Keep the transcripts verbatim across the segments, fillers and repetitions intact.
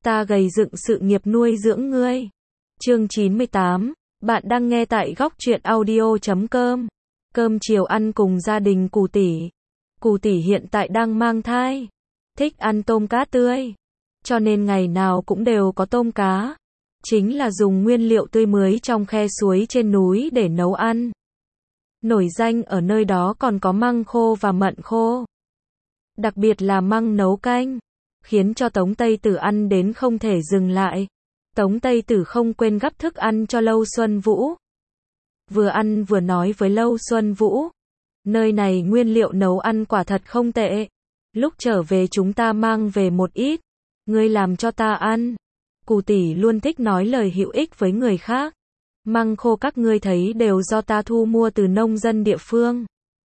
ta gầy dựng sự nghiệp nuôi dưỡng ngươi. Chương chín mươi tám, bạn đang nghe tại góc truyện audio chấm com. Cơm chiều ăn cùng gia đình Cù tỷ. Cù tỷ hiện tại đang mang thai, thích ăn tôm cá tươi, cho nên ngày nào cũng đều có tôm cá. Chính là dùng nguyên liệu tươi mới trong khe suối trên núi để nấu ăn. Nổi danh ở nơi đó còn có măng khô và mận khô. Đặc biệt là măng nấu canh, khiến cho Tống Tây Tử ăn đến không thể dừng lại. Tống Tây Tử không quên gắp thức ăn cho Lâu Xuân Vũ. Vừa ăn vừa nói với Lâu Xuân Vũ, nơi này nguyên liệu nấu ăn quả thật không tệ. Lúc trở về chúng ta mang về một ít, ngươi làm cho ta ăn. Cù tỷ luôn thích nói lời hữu ích với người khác. Măng khô các ngươi thấy đều do ta thu mua từ nông dân địa phương.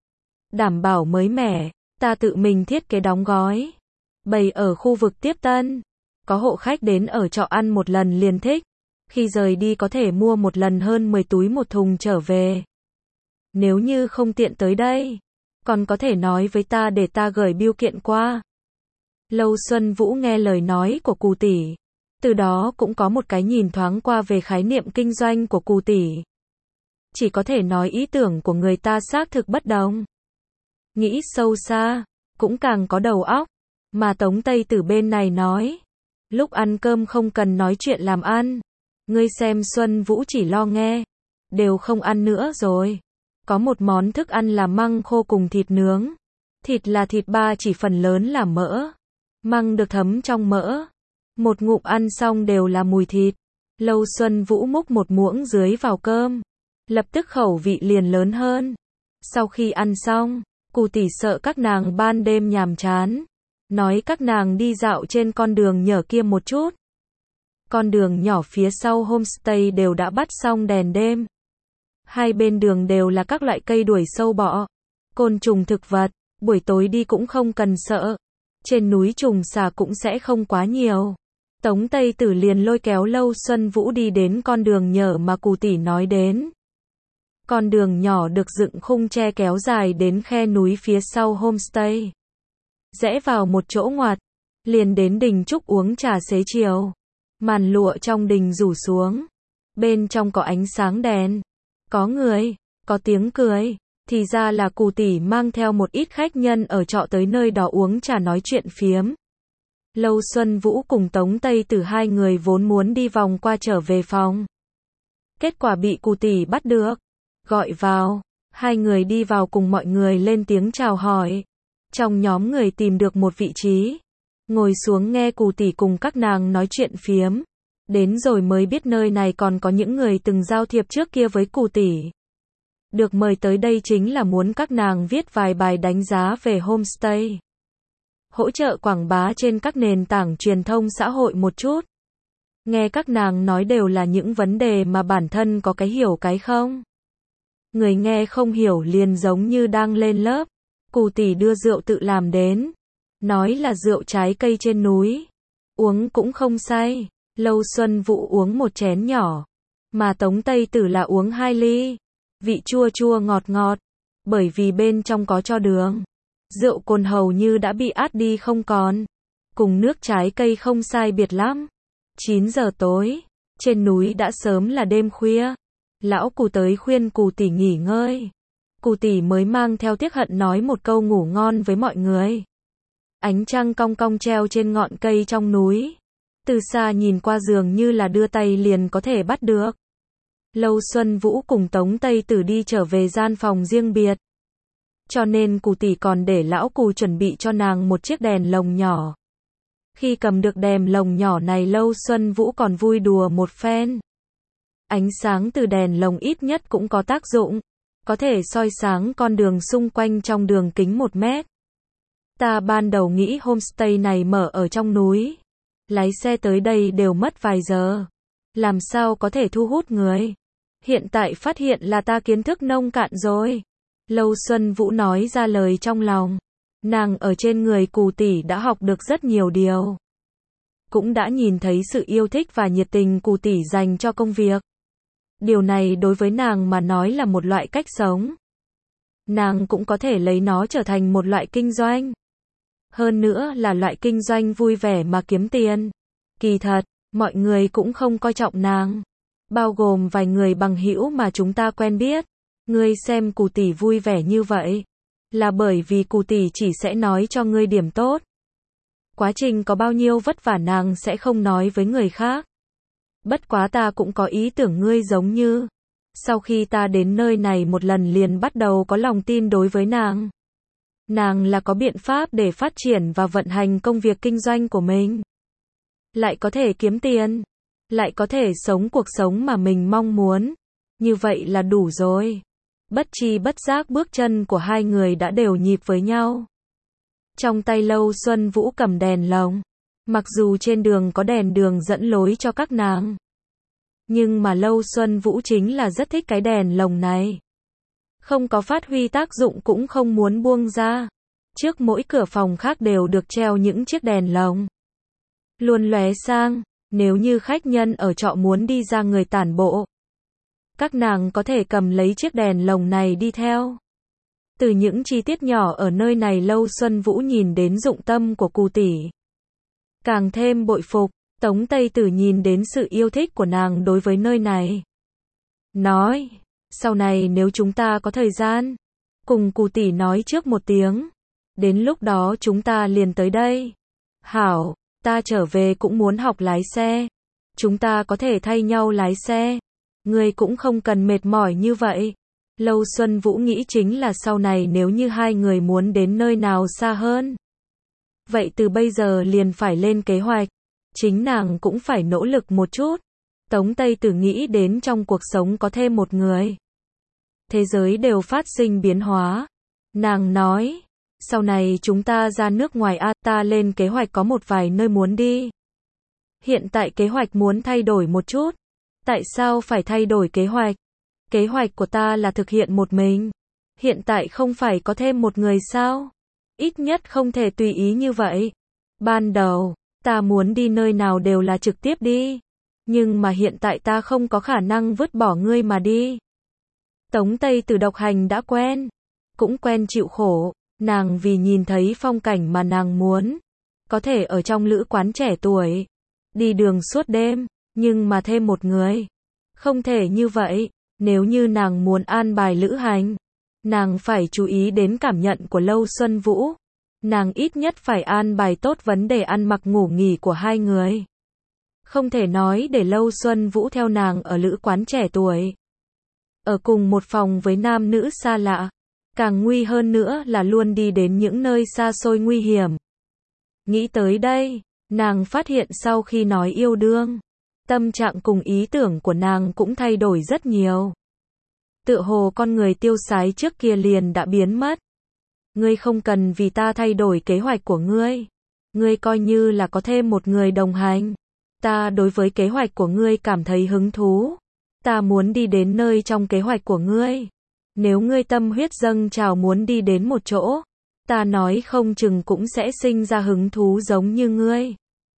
Đảm bảo mới mẻ, ta tự mình thiết kế đóng gói. Bày ở khu vực tiếp tân. Có hộ khách đến ở trọ ăn một lần liền thích. Khi rời đi có thể mua một lần hơn mười túi một thùng trở về. Nếu như không tiện tới đây, còn có thể nói với ta để ta gửi bưu kiện qua. Lâu Xuân Vũ nghe lời nói của Cù tỷ, từ đó cũng có một cái nhìn thoáng qua về khái niệm kinh doanh của Cù tỷ. Chỉ có thể nói ý tưởng của người ta xác thực bất đồng. Nghĩ sâu xa, cũng càng có đầu óc. Mà Tống Tây Tử bên này nói, lúc ăn cơm không cần nói chuyện làm ăn. Ngươi xem Xuân Vũ chỉ lo nghe, đều không ăn nữa rồi. Có một món thức ăn là măng khô cùng thịt nướng. Thịt là thịt ba chỉ phần lớn là mỡ. Măng được thấm trong mỡ. Một ngụm ăn xong đều là mùi thịt. Lâu Xuân Vũ múc một muỗng dưới vào cơm. Lập tức khẩu vị liền lớn hơn. Sau khi ăn xong, Cù tỷ sợ các nàng ban đêm nhàm chán. Nói các nàng đi dạo trên con đường nhỏ kia một chút. Con đường nhỏ phía sau homestay đều đã bắt xong đèn đêm. Hai bên đường đều là các loại cây đuổi sâu bọ, côn trùng thực vật, buổi tối đi cũng không cần sợ. Trên núi trùng xà cũng sẽ không quá nhiều. Tống Tây Tử liền lôi kéo Lâu Xuân Vũ đi đến con đường nhỏ mà Cù tỷ nói đến. Con đường nhỏ được dựng khung tre kéo dài đến khe núi phía sau homestay. Rẽ vào một chỗ ngoặt, liền đến đình trúc uống trà xế chiều. Màn lụa trong đình rủ xuống. Bên trong có ánh sáng đèn, có người, có tiếng cười. Thì ra là Cù tỷ mang theo một ít khách nhân ở trọ tới nơi đó uống trà nói chuyện phiếm. Lâu Xuân Vũ cùng Tống Tây Tử hai người vốn muốn đi vòng qua trở về phòng. Kết quả bị Cù tỷ bắt được, gọi vào. Hai người đi vào cùng mọi người lên tiếng chào hỏi. Trong nhóm người tìm được một vị trí, ngồi xuống nghe Cù tỷ cùng các nàng nói chuyện phiếm. Đến rồi mới biết nơi này còn có những người từng giao thiệp trước kia với Cù tỷ. Được mời tới đây chính là muốn các nàng viết vài bài đánh giá về homestay. Hỗ trợ quảng bá trên các nền tảng truyền thông xã hội một chút. Nghe các nàng nói đều là những vấn đề mà bản thân có cái hiểu cái không. Người nghe không hiểu liền giống như đang lên lớp. Cù tỷ đưa rượu tự làm đến. Nói là rượu trái cây trên núi. Uống cũng không say. Lâu Xuân Vũ uống một chén nhỏ. Mà Tống Tây Tử là uống hai ly. Vị chua chua ngọt ngọt. Bởi vì bên trong có cho đường. Rượu cồn hầu như đã bị át đi không còn. Cùng nước trái cây không sai biệt lắm. chín giờ tối. Trên núi đã sớm là đêm khuya. Lão Cù tới khuyên Cù tỷ nghỉ ngơi. Cù tỷ mới mang theo tiếc hận nói một câu ngủ ngon với mọi người. Ánh trăng cong cong treo trên ngọn cây trong núi. Từ xa nhìn qua dường như là đưa tay liền có thể bắt được. Lâu Xuân Vũ cùng Tống Tây Tử đi trở về gian phòng riêng biệt. Cho nên Cù tỷ còn để lão Cù chuẩn bị cho nàng một chiếc đèn lồng nhỏ. Khi cầm được đèn lồng nhỏ này Lâu Xuân Vũ còn vui đùa một phen. Ánh sáng từ đèn lồng ít nhất cũng có tác dụng. Có thể soi sáng con đường xung quanh trong đường kính một mét. Ta ban đầu nghĩ homestay này mở ở trong núi. Lái xe tới đây đều mất vài giờ. Làm sao có thể thu hút người. Hiện tại phát hiện là ta kiến thức nông cạn rồi. Lâu Xuân Vũ nói ra lời trong lòng. Nàng ở trên người Cù tỷ đã học được rất nhiều điều. Cũng đã nhìn thấy sự yêu thích và nhiệt tình Cù tỷ dành cho công việc. Điều này đối với nàng mà nói là một loại cách sống. Nàng cũng có thể lấy nó trở thành một loại kinh doanh. Hơn nữa là loại kinh doanh vui vẻ mà kiếm tiền. Kỳ thật, mọi người cũng không coi trọng nàng. Bao gồm vài người bằng hữu mà chúng ta quen biết. Ngươi xem Cù tỷ vui vẻ như vậy. Là bởi vì Cù tỷ chỉ sẽ nói cho ngươi điểm tốt. Quá trình có bao nhiêu vất vả nàng sẽ không nói với người khác. Bất quá ta cũng có ý tưởng ngươi giống như. Sau khi ta đến nơi này một lần liền bắt đầu có lòng tin đối với nàng. Nàng là có biện pháp để phát triển và vận hành công việc kinh doanh của mình. Lại có thể kiếm tiền. Lại có thể sống cuộc sống mà mình mong muốn. Như vậy là đủ rồi. Bất chi bất giác bước chân của hai người đã đều nhịp với nhau. Trong tay Lâu Xuân Vũ cầm đèn lồng. Mặc dù trên đường có đèn đường dẫn lối cho các nàng. Nhưng mà Lâu Xuân Vũ chính là rất thích cái đèn lồng này. Không có phát huy tác dụng cũng không muốn buông ra. Trước mỗi cửa phòng khác đều được treo những chiếc đèn lồng. Luôn lóe sang, nếu như khách nhân ở trọ muốn đi ra người tản bộ. Các nàng có thể cầm lấy chiếc đèn lồng này đi theo. Từ những chi tiết nhỏ ở nơi này Lâu Xuân Vũ nhìn đến dụng tâm của Cù tỷ. Càng thêm bội phục, Tống Tây Tử nhìn đến sự yêu thích của nàng đối với nơi này. Nói, sau này nếu chúng ta có thời gian, cùng Cù tỷ nói trước một tiếng. Đến lúc đó chúng ta liền tới đây. Hảo, ta trở về cũng muốn học lái xe. Chúng ta có thể thay nhau lái xe. Ngươi cũng không cần mệt mỏi như vậy. Lâu Xuân Vũ nghĩ chính là sau này nếu như hai người muốn đến nơi nào xa hơn. Vậy từ bây giờ liền phải lên kế hoạch. Chính nàng cũng phải nỗ lực một chút. Tống Tây Tử nghĩ đến trong cuộc sống có thêm một người. Thế giới đều phát sinh biến hóa. Nàng nói, sau này chúng ta ra nước ngoài a, ta lên kế hoạch có một vài nơi muốn đi. Hiện tại kế hoạch muốn thay đổi một chút. Tại sao phải thay đổi kế hoạch? Kế hoạch của ta là thực hiện một mình. Hiện tại không phải có thêm một người sao? Ít nhất không thể tùy ý như vậy. Ban đầu, ta muốn đi nơi nào đều là trực tiếp đi. Nhưng mà hiện tại ta không có khả năng vứt bỏ ngươi mà đi. Tống Tây Tử độc hành đã quen. Cũng quen chịu khổ. Nàng vì nhìn thấy phong cảnh mà nàng muốn. Có thể ở trong lữ quán trẻ tuổi. Đi đường suốt đêm. Nhưng mà thêm một người. Không thể như vậy. Nếu như nàng muốn an bài lữ hành. Nàng phải chú ý đến cảm nhận của Lâu Xuân Vũ. Nàng ít nhất phải an bài tốt vấn đề ăn mặc ngủ nghỉ của hai người. Không thể nói để Lâu Xuân Vũ theo nàng ở lữ quán trẻ tuổi. Ở cùng một phòng với nam nữ xa lạ. Càng nguy hơn nữa là luôn đi đến những nơi xa xôi nguy hiểm. Nghĩ tới đây, nàng phát hiện sau khi nói yêu đương, tâm trạng cùng ý tưởng của nàng cũng thay đổi rất nhiều. Tựa hồ con người tiêu sái trước kia liền đã biến mất. Ngươi không cần vì ta thay đổi kế hoạch của ngươi. Ngươi coi như là có thêm một người đồng hành. Ta đối với kế hoạch của ngươi cảm thấy hứng thú. Ta muốn đi đến nơi trong kế hoạch của ngươi. Nếu ngươi tâm huyết dâng trào muốn đi đến một chỗ, ta nói không chừng cũng sẽ sinh ra hứng thú giống như ngươi.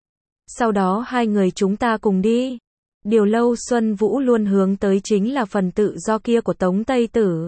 Sau đó hai người chúng ta cùng đi. Điều Lâu Xuân Vũ luôn hướng tới chính là phần tự do kia của Tống Tây Tử.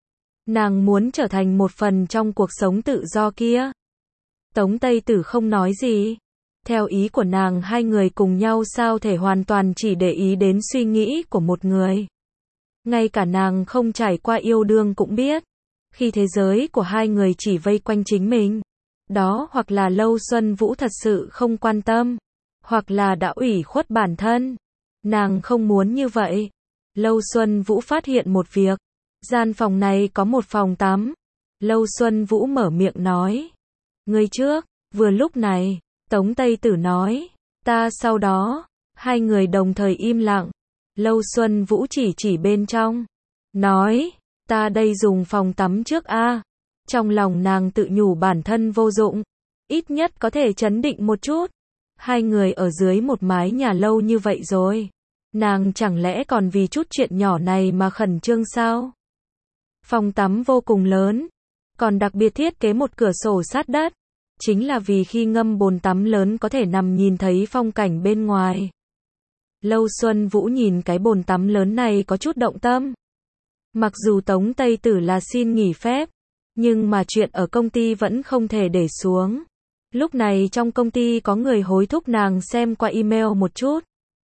Nàng muốn trở thành một phần trong cuộc sống tự do kia. Tống Tây Tử không nói gì. Theo ý của nàng hai người cùng nhau sao thể hoàn toàn chỉ để ý đến suy nghĩ của một người. Ngay cả nàng không trải qua yêu đương cũng biết. Khi thế giới của hai người chỉ vây quanh chính mình. Đó hoặc là Lâu Xuân Vũ thật sự không quan tâm. Hoặc là đã ủy khuất bản thân. Nàng không muốn như vậy. Lâu Xuân Vũ phát hiện một việc. Gian phòng này có một phòng tắm. Lâu Xuân Vũ mở miệng nói. Ngươi trước, vừa lúc này, Tống Tây Tử nói. Ta sau đó, hai người đồng thời im lặng. Lâu Xuân Vũ chỉ chỉ bên trong. Nói, ta đây dùng phòng tắm trước a. Trong lòng nàng tự nhủ bản thân vô dụng. Ít nhất có thể trấn định một chút. Hai người ở dưới một mái nhà lâu như vậy rồi. Nàng chẳng lẽ còn vì chút chuyện nhỏ này mà khẩn trương sao? Phòng tắm vô cùng lớn. Còn đặc biệt thiết kế một cửa sổ sát đất. Chính là vì khi ngâm bồn tắm lớn có thể nằm nhìn thấy phong cảnh bên ngoài. Lâu Xuân Vũ nhìn cái bồn tắm lớn này có chút động tâm. Mặc dù Tống Tây Tử là xin nghỉ phép. Nhưng mà chuyện ở công ty vẫn không thể để xuống. Lúc này trong công ty có người hối thúc nàng xem qua email một chút.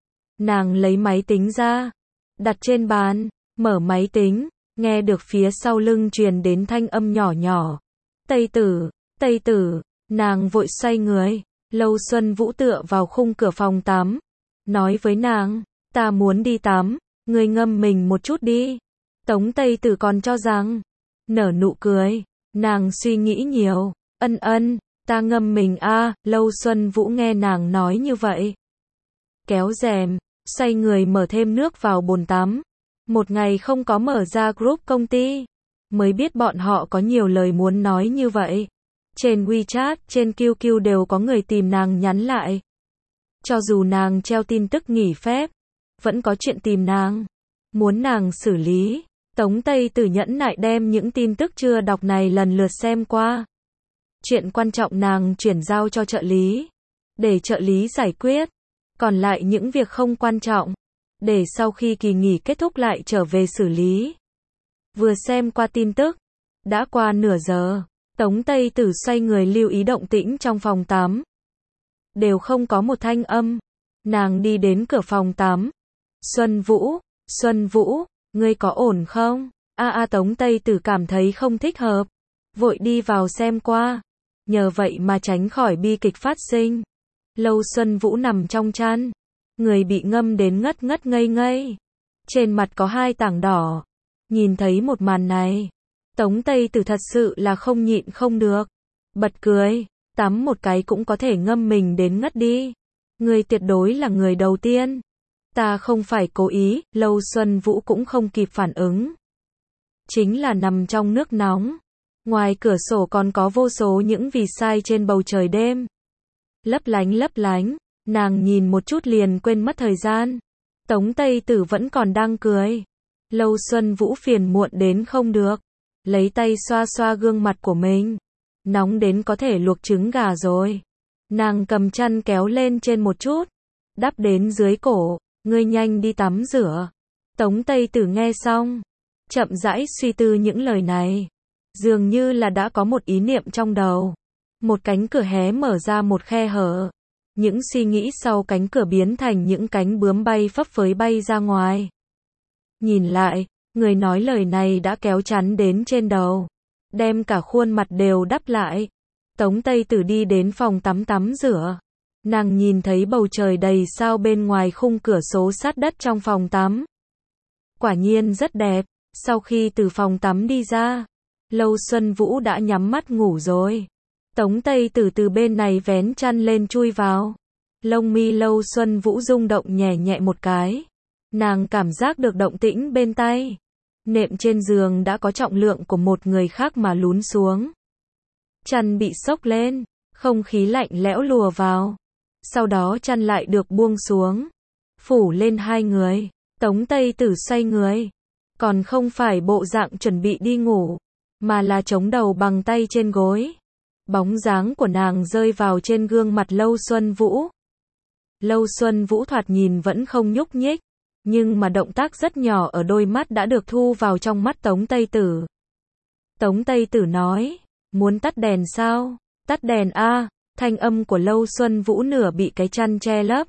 Nàng lấy máy tính ra, đặt trên bàn, mở máy tính, nghe được phía sau lưng truyền đến thanh âm nhỏ nhỏ. Tây Tử, Tây Tử, nàng vội xoay người, Lâu Xuân Vũ tựa vào khung cửa phòng tắm, nói với nàng, ta muốn đi tắm, ngươi ngâm mình một chút đi. Tống Tây Tử còn cho rằng, nở nụ cười, nàng suy nghĩ nhiều, ân ân, ta ngâm mình a. Lâu Xuân Vũ nghe nàng nói như vậy, kéo rèm, xoay người mở thêm nước vào bồn tắm. Một ngày không có mở ra group công ty, mới biết bọn họ có nhiều lời muốn nói như vậy. Trên WeChat, trên quy quy đều có người tìm nàng nhắn lại. Cho dù nàng treo tin tức nghỉ phép, vẫn có chuyện tìm nàng, muốn nàng xử lý. Tống Tây Tử nhẫn nại đem những tin tức chưa đọc này lần lượt xem qua. Chuyện quan trọng nàng chuyển giao cho trợ lý, để trợ lý giải quyết. Còn lại những việc không quan trọng, để sau khi kỳ nghỉ kết thúc lại trở về xử lý. Vừa xem qua tin tức, đã qua nửa giờ, Tống Tây Tử xoay người lưu ý động tĩnh trong phòng tắm. Đều không có một thanh âm. Nàng đi đến cửa phòng tắm. Xuân Vũ, Xuân Vũ, ngươi có ổn không? A a Tống Tây Tử cảm thấy không thích hợp, vội đi vào xem qua. Nhờ vậy mà tránh khỏi bi kịch phát sinh. Lâu Xuân Vũ nằm trong chăn, người bị ngâm đến ngất ngất ngây ngây. Trên mặt có hai tảng đỏ. Nhìn thấy một màn này, Tống Tây Tử thật sự là không nhịn không được. Bật cười, tắm một cái cũng có thể ngâm mình đến ngất đi. Người tuyệt đối là người đầu tiên. Ta không phải cố ý. Lâu Xuân Vũ cũng không kịp phản ứng. Chính là nằm trong nước nóng. Ngoài cửa sổ còn có vô số những vì sao trên bầu trời đêm. Lấp lánh lấp lánh, nàng nhìn một chút liền quên mất thời gian. Tống Tây Tử vẫn còn đang cười. Lâu Xuân Vũ phiền muộn đến không được, lấy tay xoa xoa gương mặt của mình. Nóng đến có thể luộc trứng gà rồi. Nàng cầm chăn kéo lên trên một chút, đắp đến dưới cổ, ngươi nhanh đi tắm rửa. Tống Tây Tử nghe xong, chậm rãi suy tư những lời này. Dường như là đã có một ý niệm trong đầu. Một cánh cửa hé mở ra một khe hở. Những suy nghĩ sau cánh cửa biến thành những cánh bướm bay phấp phới bay ra ngoài. Nhìn lại, người nói lời này đã kéo chắn đến trên đầu, đem cả khuôn mặt đều đắp lại. Tống Tây Tử đi đến phòng tắm tắm rửa. Nàng nhìn thấy bầu trời đầy sao bên ngoài khung cửa sổ sát đất trong phòng tắm. Quả nhiên rất đẹp. Sau khi từ phòng tắm đi ra, Lâu Xuân Vũ đã nhắm mắt ngủ rồi. Tống Tây Tử từ bên này vén chăn lên chui vào. Lông mi Lâu Xuân Vũ rung động nhẹ nhẹ một cái. Nàng cảm giác được động tĩnh bên tay. Nệm trên giường đã có trọng lượng của một người khác mà lún xuống. Chăn bị xốc lên, không khí lạnh lẽo lùa vào. Sau đó chăn lại được buông xuống, phủ lên hai người. Tống Tây Tử xoay người, còn không phải bộ dạng chuẩn bị đi ngủ, mà là chống đầu bằng tay trên gối. Bóng dáng của nàng rơi vào trên gương mặt Lâu Xuân Vũ. Lâu Xuân Vũ thoạt nhìn vẫn không nhúc nhích, nhưng mà động tác rất nhỏ ở đôi mắt đã được thu vào trong mắt Tống Tây Tử. Tống Tây Tử nói, muốn tắt đèn sao? Tắt đèn a. Thanh âm của Lâu Xuân Vũ nửa bị cái chăn che lấp.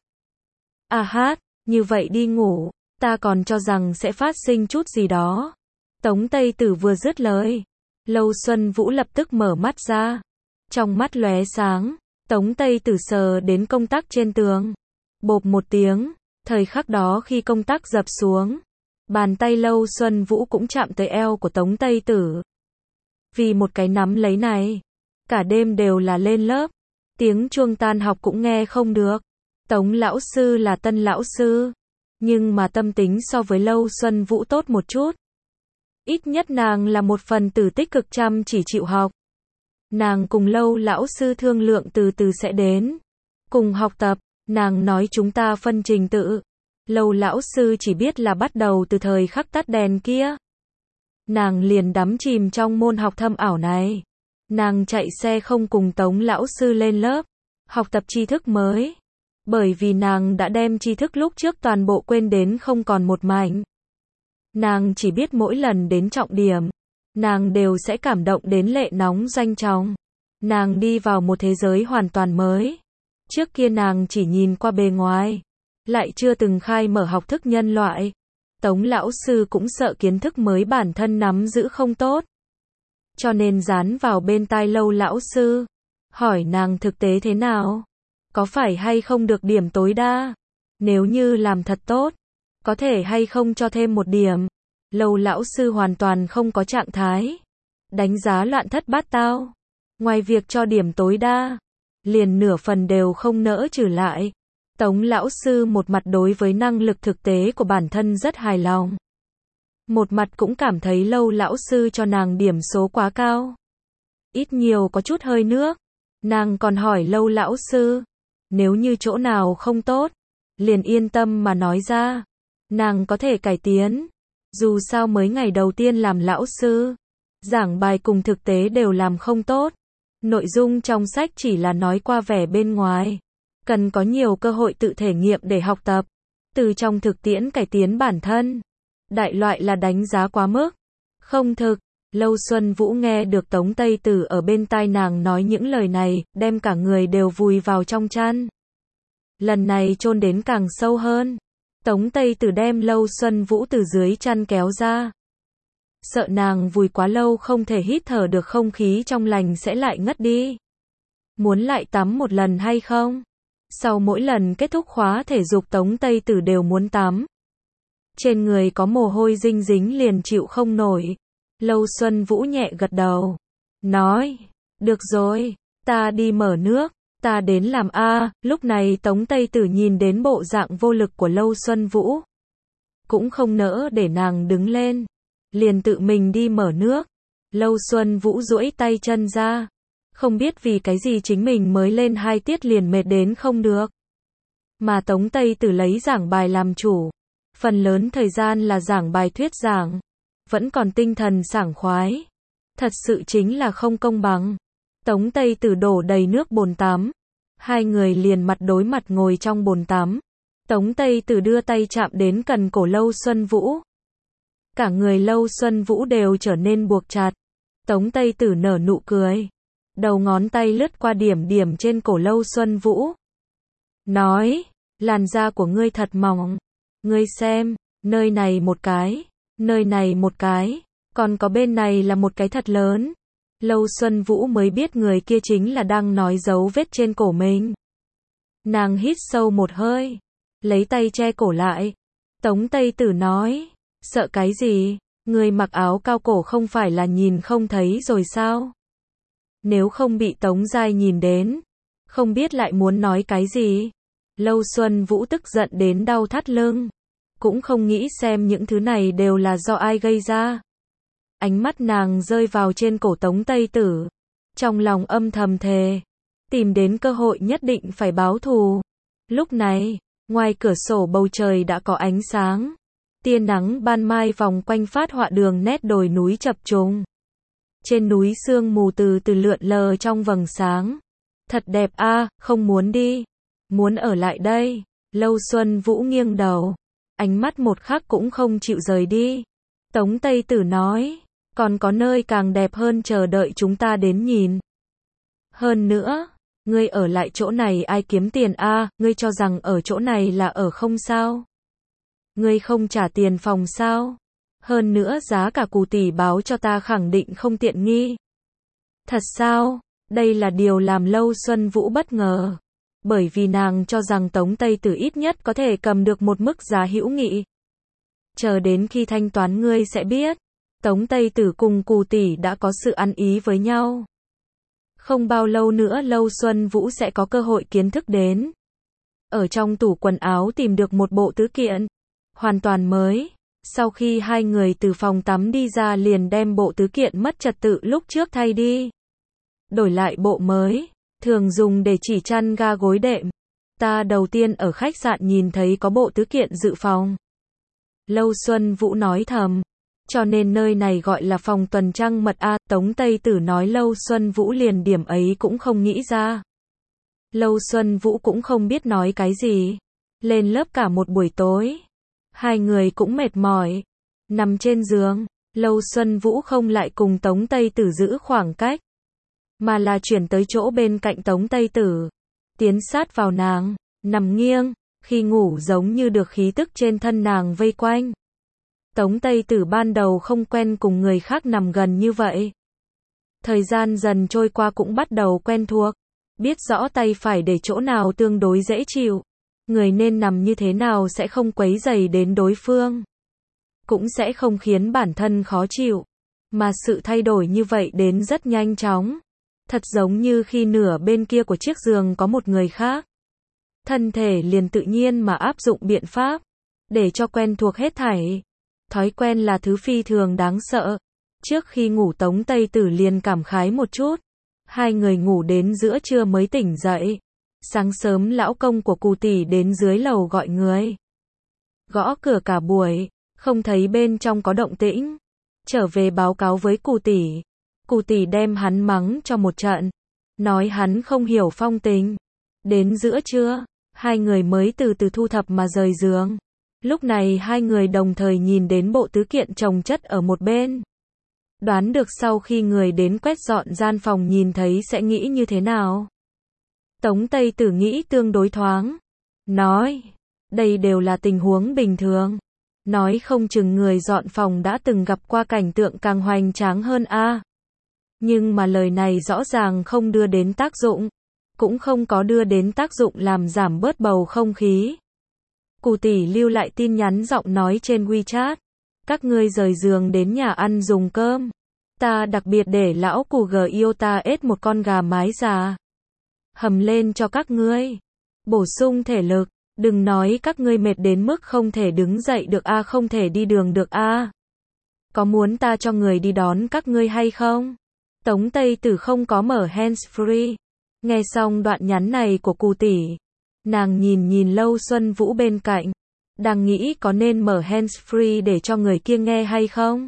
À hát, như vậy đi ngủ, ta còn cho rằng sẽ phát sinh chút gì đó. Tống Tây Tử vừa dứt lời, Lâu Xuân Vũ lập tức mở mắt ra. Trong mắt lóe sáng, Tống Tây Tử sờ đến công tắc trên tường. Bộp một tiếng, thời khắc đó khi công tắc dập xuống, bàn tay Lâu Xuân Vũ cũng chạm tới eo của Tống Tây Tử. Vì một cái nắm lấy này, cả đêm đều là lên lớp, tiếng chuông tan học cũng nghe không được. Tống lão sư là tân lão sư, nhưng mà tâm tính so với Lâu Xuân Vũ tốt một chút. Ít nhất nàng là một phần tử tích cực chăm chỉ chịu học. Nàng cùng Lâu lão sư thương lượng từ từ sẽ đến, cùng học tập. Nàng nói chúng ta phân trình tự. Lâu lão sư chỉ biết là bắt đầu từ thời khắc tắt đèn kia. Nàng liền đắm chìm trong môn học thâm ảo này. Nàng chạy xe không cùng Tống lão sư lên lớp, học tập tri thức mới. Bởi vì nàng đã đem tri thức lúc trước toàn bộ quên đến không còn một mảnh. Nàng chỉ biết mỗi lần đến trọng điểm, nàng đều sẽ cảm động đến lệ nóng doanh trọng. Nàng đi vào một thế giới hoàn toàn mới. Trước kia nàng chỉ nhìn qua bề ngoài, lại chưa từng khai mở học thức nhân loại. Tống lão sư cũng sợ kiến thức mới bản thân nắm giữ không tốt. Cho nên dán vào bên tai Lâu lão sư, hỏi nàng thực tế thế nào? Có phải hay không được điểm tối đa? Nếu như làm thật tốt, có thể hay không cho thêm một điểm? Lâu lão sư hoàn toàn không có trạng thái. Đánh giá loạn thất bát tao. Ngoài việc cho điểm tối đa, liền nửa phần đều không nỡ trừ lại. Tống lão sư một mặt đối với năng lực thực tế của bản thân rất hài lòng. Một mặt cũng cảm thấy Lâu lão sư cho nàng điểm số quá cao. Ít nhiều có chút hơi nước. Nàng còn hỏi Lâu lão sư, nếu như chỗ nào không tốt, liền yên tâm mà nói ra. Nàng có thể cải tiến. Dù sao mới ngày đầu tiên làm lão sư, giảng bài cùng thực tế đều làm không tốt. Nội dung trong sách chỉ là nói qua vẻ bên ngoài. Cần có nhiều cơ hội tự thể nghiệm để học tập. Từ trong thực tiễn cải tiến bản thân. Đại loại là đánh giá quá mức. Không thực. Lâu Xuân Vũ nghe được Tống Tây Tử ở bên tai nàng nói những lời này, đem cả người đều vùi vào trong chăn. Lần này chôn đến càng sâu hơn. Tống Tây Tử đem Lâu Xuân Vũ từ dưới chăn kéo ra. Sợ nàng vùi quá lâu không thể hít thở được không khí trong lành sẽ lại ngất đi. Muốn lại tắm một lần hay không? Sau mỗi lần kết thúc khóa thể dục Tống Tây Tử đều muốn tắm. Trên người có mồ hôi dinh dính liền chịu không nổi. Lâu Xuân Vũ nhẹ gật đầu. Nói, được rồi, ta đi mở nước, ta đến làm a. Lúc này Tống Tây Tử nhìn đến bộ dạng vô lực của Lâu Xuân Vũ. Cũng không nỡ để nàng đứng lên. Liền tự mình đi mở nước. Lâu Xuân Vũ duỗi tay chân ra. Không biết vì cái gì chính mình mới lên hai tiết liền mệt đến không được. Mà Tống Tây Tử lấy giảng bài làm chủ. Phần lớn thời gian là giảng bài thuyết giảng. Vẫn còn tinh thần sảng khoái. Thật sự chính là không công bằng. Tống Tây Tử đổ đầy nước bồn tắm. Hai người liền mặt đối mặt ngồi trong bồn tắm. Tống Tây Tử đưa tay chạm đến cần cổ Lâu Xuân Vũ. Cả người Lâu Xuân Vũ đều trở nên buộc chặt. Tống Tây Tử nở nụ cười. Đầu ngón tay lướt qua điểm điểm trên cổ Lâu Xuân Vũ. Nói, làn da của ngươi thật mỏng. Ngươi xem, nơi này một cái, nơi này một cái, còn có bên này là một cái thật lớn. Lâu Xuân Vũ mới biết người kia chính là đang nói dấu vết trên cổ mình. Nàng hít sâu một hơi, lấy tay che cổ lại. Tống Tây Tử nói, sợ cái gì? Người mặc áo cao cổ không phải là nhìn không thấy rồi sao? Nếu không bị Tống Giai nhìn đến, không biết lại muốn nói cái gì? Lâu Xuân Vũ tức giận đến đau thắt lưng. Cũng không nghĩ xem những thứ này đều là do ai gây ra. Ánh mắt nàng rơi vào trên cổ Tống Tây Tử. Trong lòng âm thầm thề. Tìm đến cơ hội nhất định phải báo thù. Lúc này, ngoài cửa sổ bầu trời đã có ánh sáng. Tia nắng ban mai vòng quanh phát họa đường nét đồi núi chập trùng. Trên núi sương mù từ từ lượn lờ trong vầng sáng. Thật đẹp a, không muốn đi. Muốn ở lại đây. Lâu Xuân Vũ nghiêng đầu. Ánh mắt một khắc cũng không chịu rời đi. Tống Tây Tử nói, còn có nơi càng đẹp hơn chờ đợi chúng ta đến nhìn. Hơn nữa, ngươi ở lại chỗ này ai kiếm tiền a? À, ngươi cho rằng ở chỗ này là ở không sao? Ngươi không trả tiền phòng sao? Hơn nữa giá cả Cù tỷ báo cho ta khẳng định không tiện nghi. Thật sao? Đây là điều làm Lâu Xuân Vũ bất ngờ. Bởi vì nàng cho rằng Tống Tây Tử ít nhất có thể cầm được một mức giá hữu nghị. Chờ đến khi thanh toán ngươi sẽ biết. Tống Tây Tử cùng Cù tỷ đã có sự ăn ý với nhau. Không bao lâu nữa Lâu Xuân Vũ sẽ có cơ hội kiến thức đến. Ở trong tủ quần áo tìm được một bộ tứ kiện. Hoàn toàn mới. Sau khi hai người từ phòng tắm đi ra liền đem bộ tứ kiện mất trật tự lúc trước thay đi. Đổi lại bộ mới. Thường dùng để chỉ chăn ga gối đệm. Ta đầu tiên ở khách sạn nhìn thấy có bộ tứ kiện dự phòng. Lâu Xuân Vũ nói thầm. Cho nên nơi này gọi là phòng tuần trăng mật a. Tống Tây Tử nói Lâu Xuân Vũ liền điểm ấy cũng không nghĩ ra. Lâu Xuân Vũ cũng không biết nói cái gì. Lên lớp cả một buổi tối. Hai người cũng mệt mỏi. Nằm trên giường. Lâu Xuân Vũ không lại cùng Tống Tây Tử giữ khoảng cách. mà là chuyển tới chỗ bên cạnh Tống Tây Tử, tiến sát vào nàng, nằm nghiêng, khi ngủ giống như được khí tức trên thân nàng vây quanh. Tống Tây Tử ban đầu không quen cùng người khác nằm gần như vậy. Thời gian dần trôi qua cũng bắt đầu quen thuộc, biết rõ tay phải để chỗ nào tương đối dễ chịu, người nên nằm như thế nào sẽ không quấy rầy đến đối phương, cũng sẽ không khiến bản thân khó chịu, mà sự thay đổi như vậy đến rất nhanh chóng, thật giống như khi nửa bên kia của chiếc giường có một người khác. Thân thể liền tự nhiên mà áp dụng biện pháp, để cho quen thuộc hết thảy. Thói quen là thứ phi thường đáng sợ. Trước khi ngủ Tống Tây Tử liền cảm khái một chút. Hai người ngủ đến giữa trưa mới tỉnh dậy. Sáng sớm lão công của cụ tỷ đến dưới lầu gọi người. Gõ cửa cả buổi, không thấy bên trong có động tĩnh. Trở về báo cáo với cụ tỷ. Cụ tỷ đem hắn mắng cho một trận. Nói hắn không hiểu phong tình. Đến giữa trưa, hai người mới từ từ thu thập mà rời giường. Lúc này hai người đồng thời nhìn đến bộ tứ kiện chồng chất ở một bên. Đoán được sau khi người đến quét dọn gian phòng nhìn thấy sẽ nghĩ như thế nào. Tống Tây Tử nghĩ tương đối thoáng. Nói, đây đều là tình huống bình thường. Nói không chừng người dọn phòng đã từng gặp qua cảnh tượng càng hoành tráng hơn a. Nhưng mà lời này rõ ràng không đưa đến tác dụng. Cũng không có đưa đến tác dụng làm giảm bớt bầu không khí. Cụ tỷ lưu lại tin nhắn giọng nói trên WeChat. Các ngươi rời giường đến nhà ăn dùng cơm. Ta đặc biệt để lão cụ gờ yêu ta ết một con gà mái già. Hầm lên cho các ngươi. Bổ sung thể lực. Đừng nói các ngươi mệt đến mức không thể đứng dậy được a, không thể đi đường được a. Có muốn ta cho người đi đón các ngươi hay không? Tống Tây Tử không có mở handsfree. Nghe xong đoạn nhắn này của cụ tỷ, nàng nhìn nhìn Lâu Xuân Vũ bên cạnh, đang nghĩ có nên mở handsfree để cho người kia nghe hay không.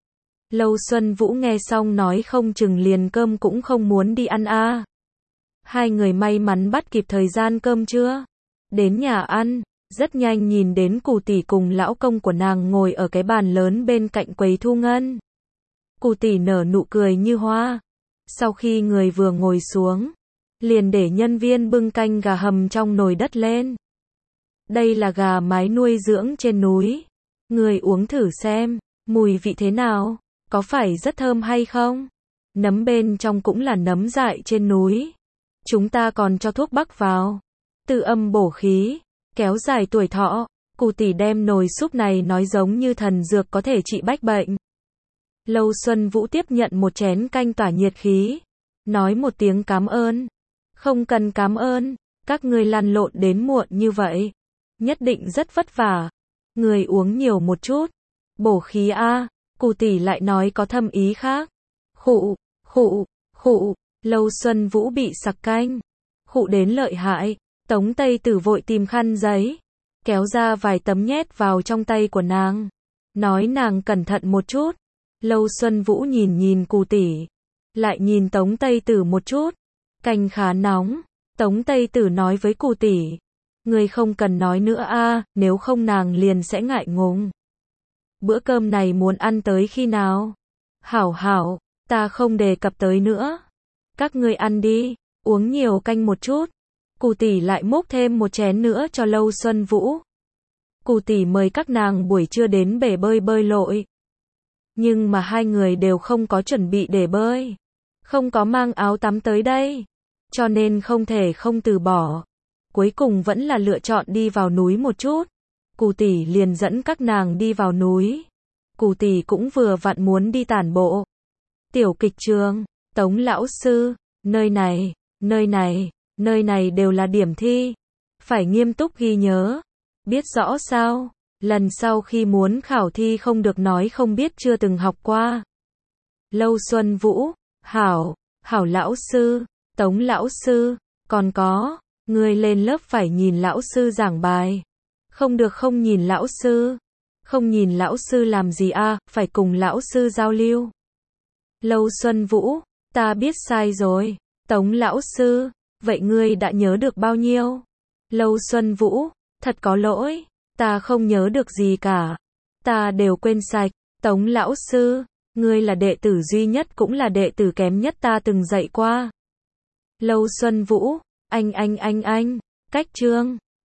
Lâu Xuân Vũ nghe xong nói không chừng liền cơm cũng không muốn đi ăn a. Hai người may mắn bắt kịp thời gian cơm trưa, đến nhà ăn, rất nhanh nhìn đến cụ tỷ cùng lão công của nàng ngồi ở cái bàn lớn bên cạnh quầy thu ngân. Cụ tỷ nở nụ cười như hoa. Sau khi người vừa ngồi xuống, liền để nhân viên bưng canh gà hầm trong nồi đất lên. Đây là gà mái nuôi dưỡng trên núi. Người uống thử xem, mùi vị thế nào, có phải rất thơm hay không? Nấm bên trong cũng là nấm dại trên núi. Chúng ta còn cho thuốc bắc vào, tự âm bổ khí, kéo dài tuổi thọ. Cụ tỷ đem nồi súp này nói giống như thần dược có thể trị bách bệnh. Lâu Xuân Vũ tiếp nhận một chén canh tỏa nhiệt khí, nói một tiếng cảm ơn. Không cần cảm ơn, các ngươi lăn lộn đến muộn như vậy, nhất định rất vất vả. Người uống nhiều một chút, bổ khí a. Cụ tỷ lại nói có thâm ý khác. Khụ, khụ, khụ. Lâu Xuân Vũ bị sặc canh, khụ đến lợi hại. Tống Tây Tử vội tìm khăn giấy, kéo ra vài tấm nhét vào trong tay của nàng, nói nàng cẩn thận một chút. Lâu Xuân Vũ nhìn nhìn cụ tỷ, lại nhìn Tống Tây Tử một chút. Canh khá nóng. Tống Tây Tử nói với cụ tỷ, người không cần nói nữa a, nếu không nàng liền sẽ ngại ngùng. Bữa cơm này muốn ăn tới khi nào? Hảo hảo, ta không đề cập tới nữa. Các ngươi ăn đi, uống nhiều canh một chút. Cụ tỷ lại múc thêm một chén nữa cho Lâu Xuân Vũ. Cụ tỷ mời các nàng buổi trưa đến bể bơi bơi lội. Nhưng mà hai người đều không có chuẩn bị để bơi, không có mang áo tắm tới đây, cho nên không thể không từ bỏ. Cuối cùng vẫn là lựa chọn đi vào núi một chút. Cụ tỷ liền dẫn các nàng đi vào núi. Cụ tỷ cũng vừa vặn muốn đi tản bộ. Tiểu kịch trường, Tống lão sư, nơi này, nơi này, nơi này đều là điểm thi, phải nghiêm túc ghi nhớ. Biết rõ sao? Lần sau khi muốn khảo thi không được nói không biết chưa từng học qua. Lâu Xuân Vũ, hảo, hảo lão sư. Tống lão sư, còn có, người lên lớp phải nhìn lão sư giảng bài. Không được không nhìn lão sư. Không nhìn lão sư làm gì a, à, phải cùng lão sư giao lưu. Lâu Xuân Vũ, ta biết sai rồi. Tống lão sư, vậy ngươi đã nhớ được bao nhiêu? Lâu Xuân Vũ, thật có lỗi, ta không nhớ được gì cả. Ta đều quên sạch. Tống lão sư, Ngươi là đệ tử duy nhất cũng là đệ tử kém nhất ta từng dạy qua. Lâu Xuân Vũ, anh anh anh anh, cách chương.